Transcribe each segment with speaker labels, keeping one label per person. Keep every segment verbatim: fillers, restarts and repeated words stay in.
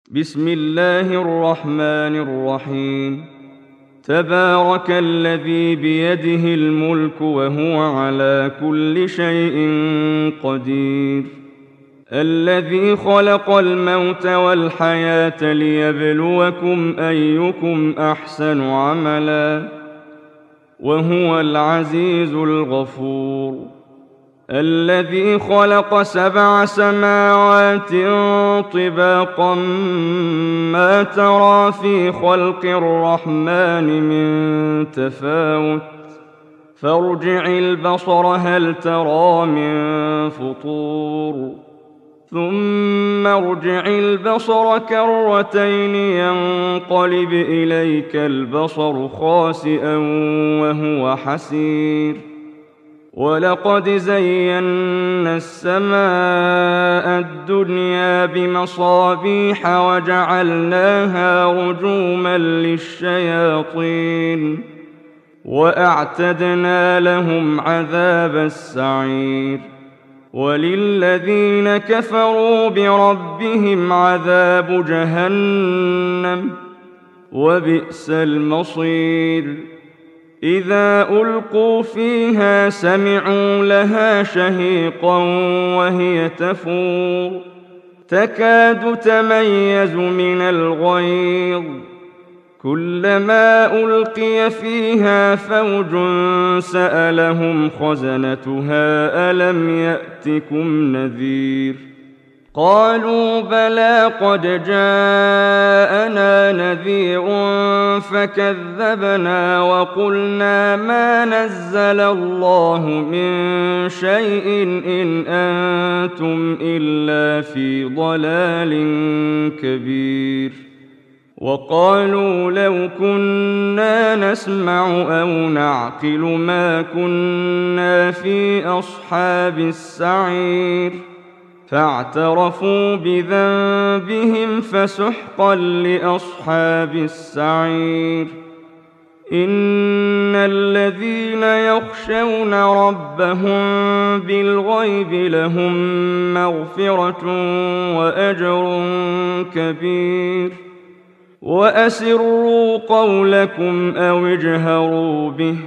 Speaker 1: بسم الله الرحمن الرحيم. تبارك الذي بيده الملك وهو على كل شيء قدير، الذي خلق الموت والحياة ليبلوكم أيكم أحسن عملا، وهو العزيز الغفور. الذي خلق سبع سماوات طباقا ما ترى في خلق الرحمن من تفاوت، فارجع البصر هل ترى من فطور، ثم ارجع البصر كرتين ينقلب إليك البصر خاسئا وهو حسير. ولقد زينا السماء الدنيا بمصابيح وجعلناها رجوما للشياطين، وأعتدنا لهم عذاب السعير. وللذين كفروا بربهم عذاب جهنم، وبئس المصير. إذا ألقوا فيها سمعوا لها شهيقا وهي تفور، تكاد تميز من الغيظ، كلما ألقي فيها فوج سألهم خزنتها ألم يأتكم نذير؟ قالوا بلى قد جاءنا نذير فكذبنا وقلنا ما نزل الله من شيء إن أنتم إلا في ضلال كبير. وقالوا لو كنا نسمع أو نعقل ما كنا في أصحاب السعير، فاعترفوا بذنبهم فسحقا لأصحاب السعير. إن الذين يخشون ربهم بالغيب لهم مغفرة وأجر كبير. وأسروا قولكم أو اجهروا به،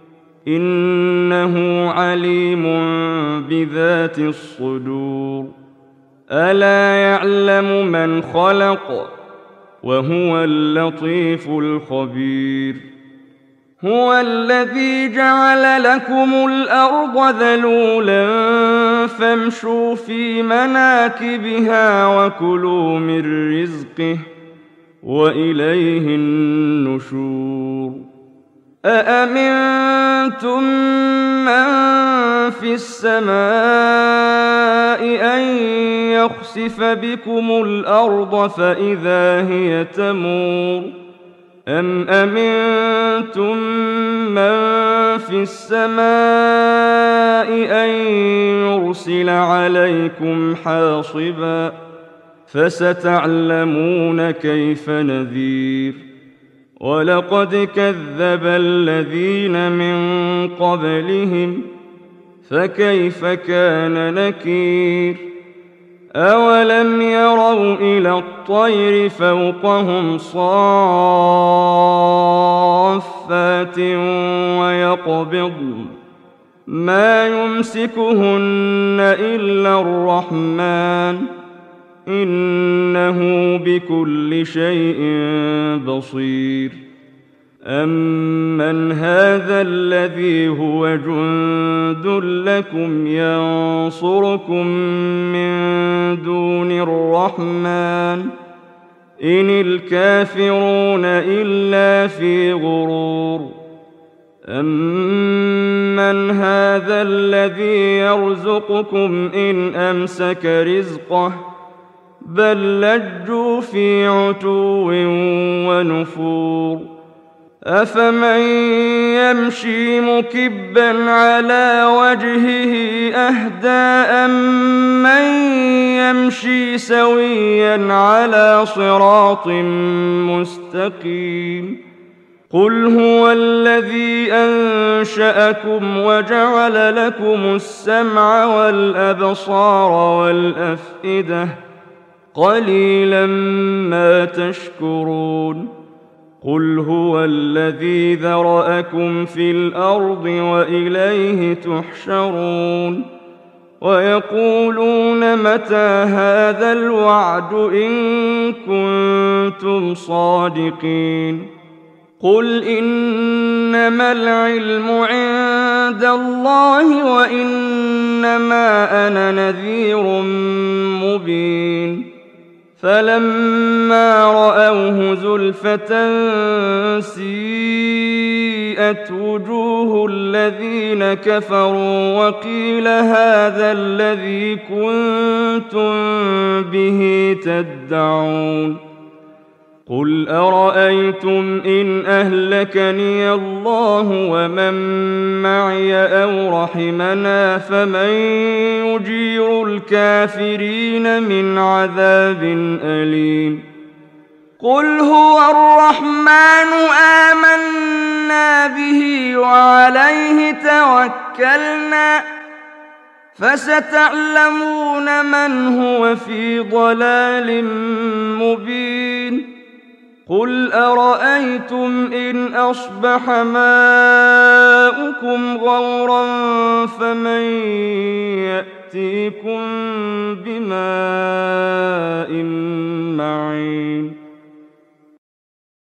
Speaker 1: إنه عليم بذات الصدور. ألا يعلم من خلق وهو اللطيف الخبير. هو الذي جعل لكم الأرض ذلولا فامشوا في مناكبها وكلوا من رزقه وإليه النشور. أأمنتم من في السماء أن يخسف بكم الأرض فإذا هي تمور، أم أمنتم من في السماء أن يرسل عليكم حاصبا، فستعلمون كيف نذير. ولقد كذب الذين من قبلهم فكيف كان نكير. أولم يروا إلى الطير فوقهم صافات ويقبضن ما يمسكهن إلا الرحمن، إنه بكل شيء بصير. أمن هذا الذي هو جند لكم ينصركم من دون الرحمن، إن الكافرون إلا في غرور. أمن هذا الذي يرزقكم إن أمسك رزقه، بل لجوا في عتو ونفور. أفمن يمشي مكبا على وجهه أهدى أمن يمشي سويا على صراط مستقيم؟ قل هو الذي أنشأكم وجعل لكم السمع والأبصار والأفئدة، قليلا ما تشكرون قل هو الذي ذرأكم في الأرض وإليه تحشرون ويقولون متى هذا الوعد إن كنتم صادقين قل إنما العلم عند الله وإنما أنا نذير مبين فلما رأوه زلفة سيئت وجوه الذين كفروا وقيل هذا الذي كنتم به تدعون قل أرأيتم إن أهلكني الله ومن معي أو رحمنا فمن يجير الكافرين من عذاب أليم قل هو الرحمن آمنا به وعليه توكلنا فستعلمون من هو في ضلال مبين قل أرأيتم إن أصبح ماؤكم غورا فمن يأتيكم بماء معين